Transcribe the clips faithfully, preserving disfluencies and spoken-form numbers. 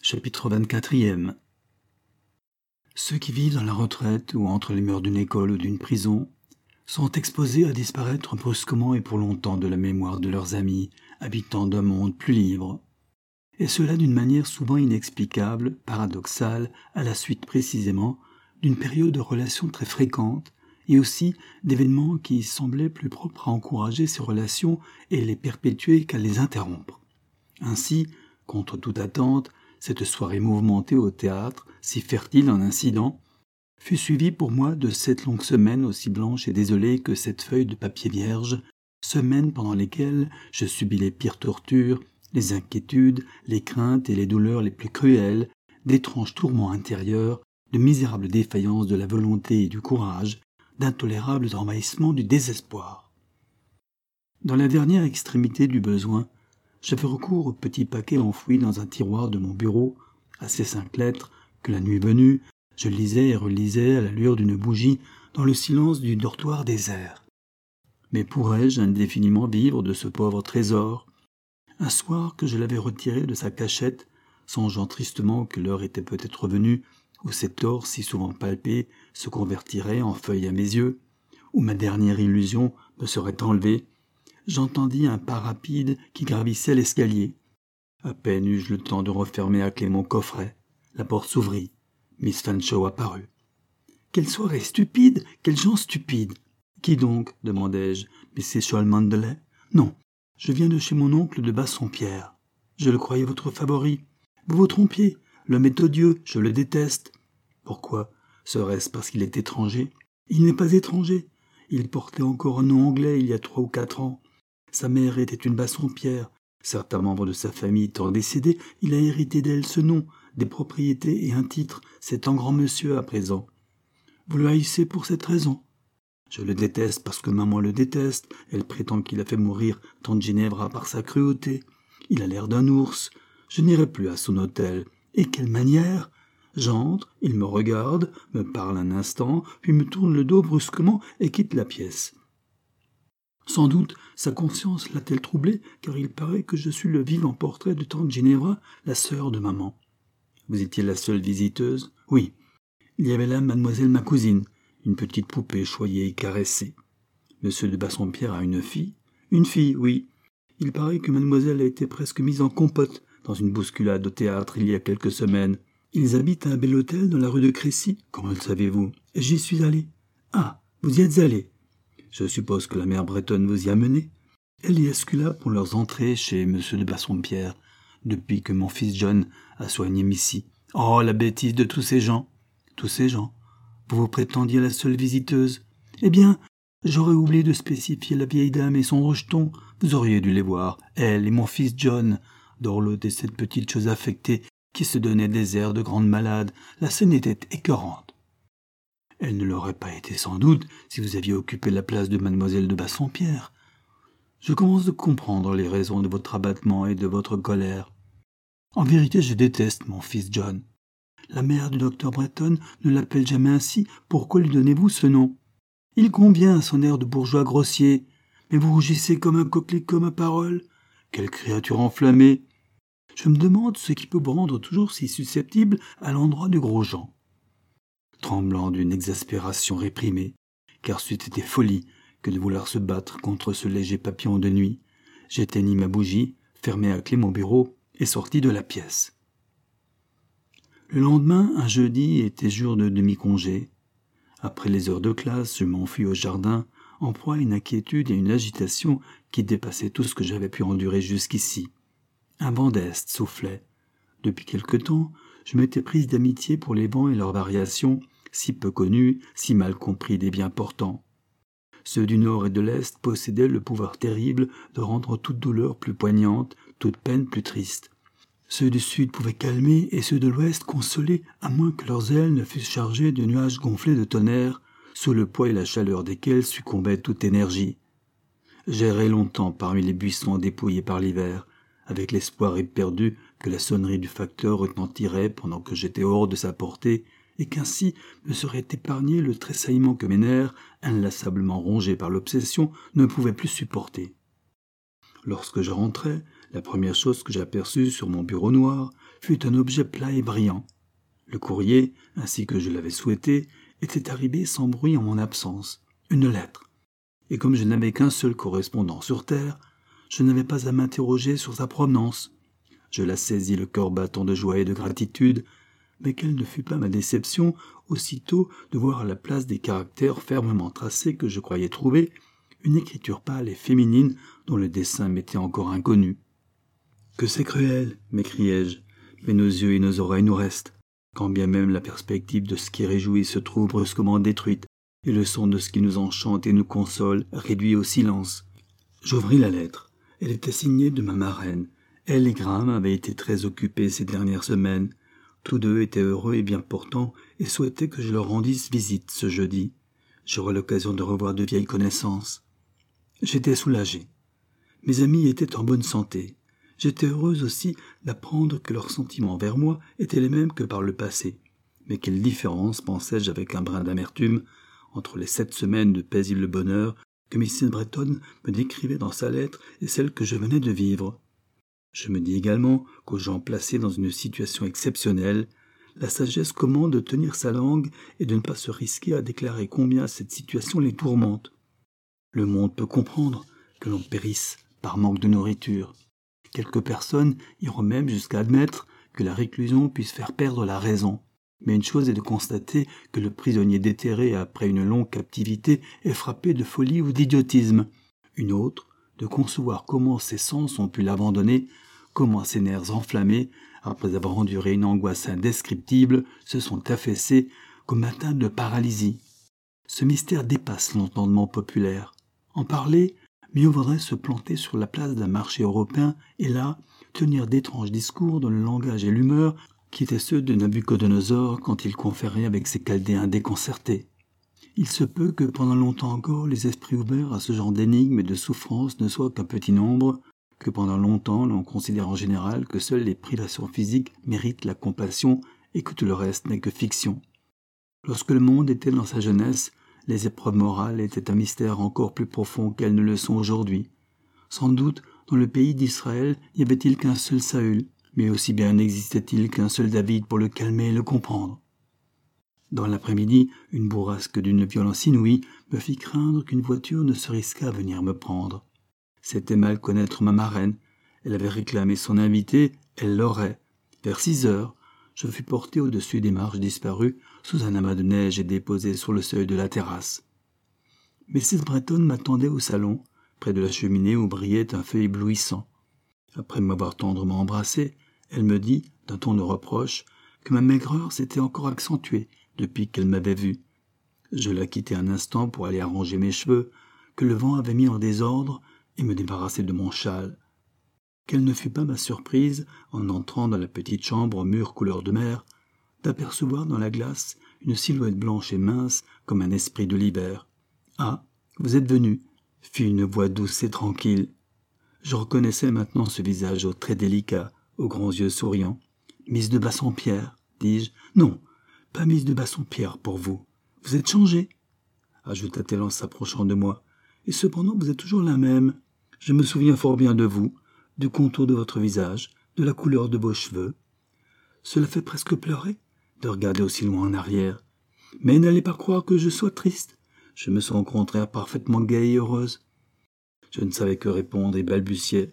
Chapitre vingt-quatrième. Ceux qui vivent dans la retraite ou entre les murs d'une école ou d'une prison sont exposés à disparaître brusquement et pour longtemps de la mémoire de leurs amis, habitants d'un monde plus libre. Et cela d'une manière souvent inexplicable, paradoxale, à la suite précisément d'une période de relations très fréquentes et aussi d'événements qui semblaient plus propres à encourager ces relations et les perpétuer qu'à les interrompre. Ainsi, contre toute attente, cette soirée mouvementée au théâtre, si fertile en incidents, fut suivie pour moi de sept longues semaines aussi blanches et désolées que cette feuille de papier vierge, semaines pendant lesquelles je subis les pires tortures, les inquiétudes, les craintes et les douleurs les plus cruelles, d'étranges tourments intérieurs, de misérables défaillances de la volonté et du courage, d'intolérables envahissements du désespoir. Dans la dernière extrémité du besoin, j'avais recours au petit paquet enfoui dans un tiroir de mon bureau, à ces cinq lettres que la nuit venue, je lisais et relisais à la lueur d'une bougie dans le silence du dortoir désert. Mais pourrais-je indéfiniment vivre de ce pauvre trésor? Un soir que je l'avais retiré de sa cachette, songeant tristement que l'heure était peut-être venue où cet or si souvent palpé se convertirait en feuille à mes yeux, où ma dernière illusion me serait enlevée, j'entendis un pas rapide qui gravissait l'escalier. À peine eus-je le temps de refermer à clé mon coffret. La porte s'ouvrit. Miss Fanshawe apparut. « Quelle soirée stupide! Quels gens stupides !»« Qui donc ?» demandai-je. « Missus Cholmondeley ?»« Non, je viens de chez mon oncle de Bassompierre. Je le croyais votre favori. Vous vous trompiez. L'homme est odieux, je le déteste. » « Pourquoi? Serait-ce parce qu'il est étranger ?»« Il n'est pas étranger. Il portait encore un nom anglais il y a trois ou quatre ans. Sa mère était une Bassompierre. Certains membres de sa famille étant décédés, il a hérité d'elle ce nom, des propriétés et un titre. C'est un grand monsieur à présent. Vous le haïssez pour cette raison. Je le déteste parce que maman le déteste. Elle prétend qu'il a fait mourir tante Ginevra par sa cruauté. Il a l'air d'un ours. Je n'irai plus à son hôtel. Et quelle manière! J'entre, il me regarde, me parle un instant, puis me tourne le dos brusquement et quitte la pièce. Sans doute, sa conscience l'a-t-elle troublé, car il paraît que je suis le vivant portrait de tante Ginevra, la sœur de maman. Vous étiez la seule visiteuse? Oui. Il y avait là mademoiselle ma cousine, une petite poupée choyée et caressée. Monsieur de Bassompierre a une fille? Une fille, oui. Il paraît que mademoiselle a été presque mise en compote dans une bousculade au théâtre il y a quelques semaines. Ils habitent à un bel hôtel dans la rue de Crécy. Comment le savez-vous? J'y suis allé. Ah, vous y êtes allé. Je suppose que la mère bretonne vous y a mené. Elle y escula pour leurs entrées chez monsieur de Bassompierre, depuis que mon fils John a soigné Missy. Oh, la bêtise de tous ces gens. Tous ces gens. Vous vous prétendiez la seule visiteuse. Eh bien, j'aurais oublié de spécifier la vieille dame et son rejeton. Vous auriez dû les voir, elle et mon fils John, dorloter cette petite chose affectée qui se donnait des airs de grande malade. La scène était écœurante. Elle ne l'aurait pas été sans doute si vous aviez occupé la place de mademoiselle de Bassompierre. Je commence de comprendre les raisons de votre abattement et de votre colère. En vérité, je déteste mon fils John. La mère du docteur Breton ne l'appelle jamais ainsi. Pourquoi lui donnez-vous ce nom? Il convient à son air de bourgeois grossier. Mais vous rougissez comme un coquelicot, ma parole. Quelle créature enflammée! Je me demande ce qui peut vous rendre toujours si susceptible à l'endroit du gros Jean. Tremblant d'une exaspération réprimée, car c'eût été folie que de vouloir se battre contre ce léger papillon de nuit, j'éteignis ma bougie, fermai à clé mon bureau et sortis de la pièce. Le lendemain, un jeudi, était jour de demi-congé. Après les heures de classe, je m'enfuis au jardin, en proie à une inquiétude et une agitation qui dépassaient tout ce que j'avais pu endurer jusqu'ici. Un vent d'est soufflait. Depuis quelque temps, je m'étais prise d'amitié pour les vents et leurs variations, si peu connus, si mal compris des bien portants. Ceux du nord et de l'est possédaient le pouvoir terrible de rendre toute douleur plus poignante, toute peine plus triste. Ceux du sud pouvaient calmer et ceux de l'ouest consoler, à moins que leurs ailes ne fussent chargées de nuages gonflés de tonnerre, sous le poids et la chaleur desquels succombait toute énergie. J'errai longtemps parmi les buissons dépouillés par l'hiver, avec l'espoir éperdu que la sonnerie du facteur retentirait pendant que j'étais hors de sa portée, et qu'ainsi me serait épargné le tressaillement que mes nerfs, inlassablement rongés par l'obsession, ne pouvaient plus supporter. Lorsque je rentrai, la première chose que j'aperçus sur mon bureau noir fut un objet plat et brillant. Le courrier, ainsi que je l'avais souhaité, était arrivé sans bruit en mon absence, une lettre. Et comme je n'avais qu'un seul correspondant sur terre, je n'avais pas à m'interroger sur sa provenance. Je la saisis le cœur battant de joie et de gratitude, mais quelle ne fut pas ma déception aussitôt de voir à la place des caractères fermement tracés que je croyais trouver, une écriture pâle et féminine dont le dessin m'était encore inconnu. « Que c'est cruel !» m'écriai-je, mais nos yeux et nos oreilles nous restent, quand bien même la perspective de ce qui réjouit se trouve brusquement détruite, et le son de ce qui nous enchante et nous console réduit au silence. J'ouvris la lettre. Elle était signée de ma marraine. Elle et Graham avaient été très occupés ces dernières semaines. Tous deux étaient heureux et bien portants et souhaitaient que je leur rendisse visite ce jeudi. J'aurai l'occasion de revoir de vieilles connaissances. J'étais soulagé. Mes amis étaient en bonne santé. J'étais heureuse aussi d'apprendre que leurs sentiments envers moi étaient les mêmes que par le passé. Mais quelle différence, pensais-je avec un brin d'amertume, entre les sept semaines de paisible bonheur que missus Bretton me décrivait dans sa lettre et celle que je venais de vivre. Je me dis également qu'aux gens placés dans une situation exceptionnelle, la sagesse commande de tenir sa langue et de ne pas se risquer à déclarer combien cette situation les tourmente. Le monde peut comprendre que l'on périsse par manque de nourriture. Quelques personnes iront même jusqu'à admettre que la réclusion puisse faire perdre la raison. Mais une chose est de constater que le prisonnier déterré après une longue captivité est frappé de folie ou d'idiotisme. Une autre, de concevoir comment ses sens ont pu l'abandonner, comment ses nerfs enflammés, après avoir enduré une angoisse indescriptible, se sont affaissés comme atteints de paralysie. Ce mystère dépasse l'entendement populaire. En parler, mieux vaudrait se planter sur la place d'un marché européen et là, tenir d'étranges discours dans le langage et l'humeur qui étaient ceux de Nabuchodonosor quand il conférait avec ses Chaldéens déconcertés. Il se peut que pendant longtemps encore les esprits ouverts à ce genre d'énigmes et de souffrances ne soient qu'un petit nombre, que pendant longtemps l'on considère en général que seules les privations physiques méritent la compassion et que tout le reste n'est que fiction. Lorsque le monde était dans sa jeunesse, les épreuves morales étaient un mystère encore plus profond qu'elles ne le sont aujourd'hui. Sans doute, dans le pays d'Israël, n'y avait-il qu'un seul Saül, mais aussi bien n'existait-il qu'un seul David pour le calmer et le comprendre. Dans l'après-midi, une bourrasque d'une violence inouïe me fit craindre qu'une voiture ne se risquât à venir me prendre. C'était mal connaître ma marraine. Elle avait réclamé son invité, elle l'aurait. Vers six heures, je fus porté au-dessus des marches disparues, sous un amas de neige et déposé sur le seuil de la terrasse. missus Bretton m'attendait au salon, près de la cheminée où brillait un feu éblouissant. Après m'avoir tendrement embrassé, elle me dit, d'un ton de reproche, que ma maigreur s'était encore accentuée depuis qu'elle m'avait vu. Je la quittai un instant pour aller arranger mes cheveux, que le vent avait mis en désordre, et me débarrasser de mon châle. Quelle ne fut pas ma surprise, en entrant dans la petite chambre aux murs couleur de mer, d'apercevoir dans la glace une silhouette blanche et mince comme un esprit de l'hiver. « Ah, vous êtes venu !» fit une voix douce et tranquille. Je reconnaissais maintenant ce visage aux traits délicats, aux grands yeux souriants. « Miss de Bassompierre, dis-je. « Non, pas Miss de Bassompierre pour vous. Vous êtes changée, ajouta-t-elle en s'approchant de moi. Et cependant, vous êtes toujours la même. Je me souviens fort bien de vous, du contour de votre visage, de la couleur de vos cheveux. Cela fait presque pleurer de regarder aussi loin en arrière. Mais n'allez pas croire que je sois triste. Je me sens au contraire parfaitement gaie et heureuse. » Je ne savais que répondre et balbutiai.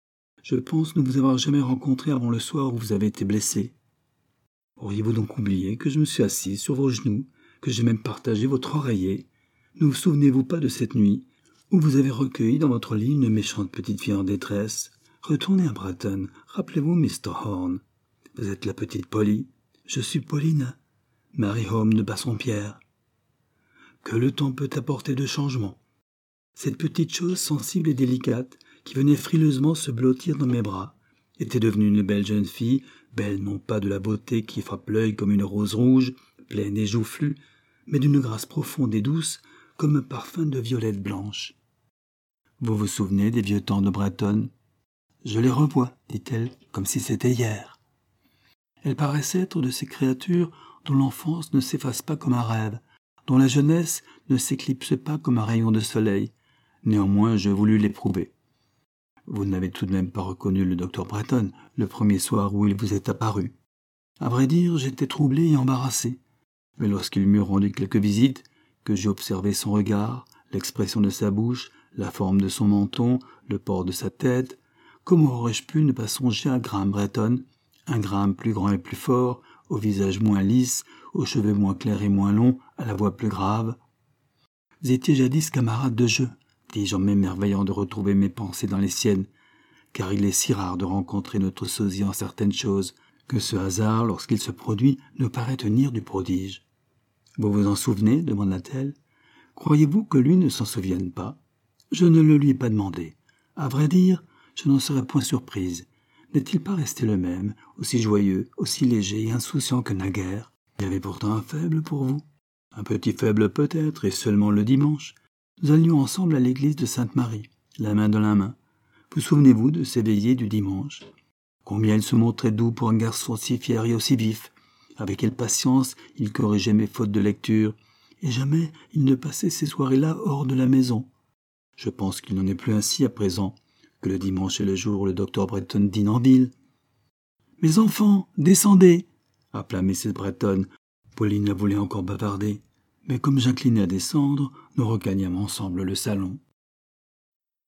« Je pense ne vous avoir jamais rencontré avant le soir où vous avez été blessé. Auriez-vous donc oublié que je me suis assis sur vos genoux, que j'ai même partagé votre oreiller? Ne vous souvenez-vous pas de cette nuit où vous avez recueilli dans votre lit une méchante petite fille en détresse? Retournez à Bretton, rappelez-vous mister Horn. Vous êtes la petite Polly. Je suis Paulina, Mary Home de Bassompierre. Que le temps peut apporter de changements. Cette petite chose sensible et délicate, qui venait frileusement se blottir dans mes bras, était devenue une belle jeune fille, belle non pas de la beauté qui frappe l'œil comme une rose rouge, pleine et joufflue, mais d'une grâce profonde et douce, comme un parfum de violette blanche. « Vous vous souvenez des vieux temps de Bretton ?»« Je les revois, dit-elle, comme si c'était hier. » Elle paraissait être de ces créatures dont l'enfance ne s'efface pas comme un rêve, dont la jeunesse ne s'éclipse pas comme un rayon de soleil. Néanmoins, je voulus l'éprouver. vous n'avez tout de même pas reconnu le docteur Breton le premier soir où il vous est apparu. À vrai dire, j'étais troublé et embarrassé. Mais lorsqu'il m'eut rendu quelques visites, que j'ai observé son regard, l'expression de sa bouche, la forme de son menton, le port de sa tête, comment aurais-je pu ne pas songer à Graham Breton, un Graham plus grand et plus fort, au visage moins lisse, aux cheveux moins clairs et moins longs, à la voix plus grave. « Vous étiez jadis camarade de jeu, » dis-je en m'émerveillant de retrouver mes pensées dans les siennes, car il est si rare de rencontrer notre sosie en certaines choses, que ce hasard, lorsqu'il se produit, nous paraît tenir du prodige. « Vous vous en souvenez ?» demanda-t-elle. « Croyez-vous que lui ne s'en souvienne pas ? Je ne le lui ai pas demandé. À vrai dire, je n'en serais point surprise. N'est-il pas resté le même, aussi joyeux, aussi léger et insouciant que naguère ? Il avait pourtant un faible pour vous. Un petit faible peut-être, et seulement le dimanche. Nous allions ensemble à l'église de Sainte-Marie, la main dans la main. Vous souvenez-vous de ces veillées du dimanche ? Combien il se montrait doux pour un garçon si fier et aussi vif. Avec quelle patience il corrigeait mes fautes de lecture, et jamais il ne passait ces soirées-là hors de la maison. Je pense qu'il n'en est plus ainsi à présent, que le dimanche est le jour où le docteur Breton dîne en ville. « Mes enfants, descendez !» appela missus Breton. Pauline voulait encore bavarder, mais comme j'inclinais à descendre, nous regagnâmes ensemble le salon.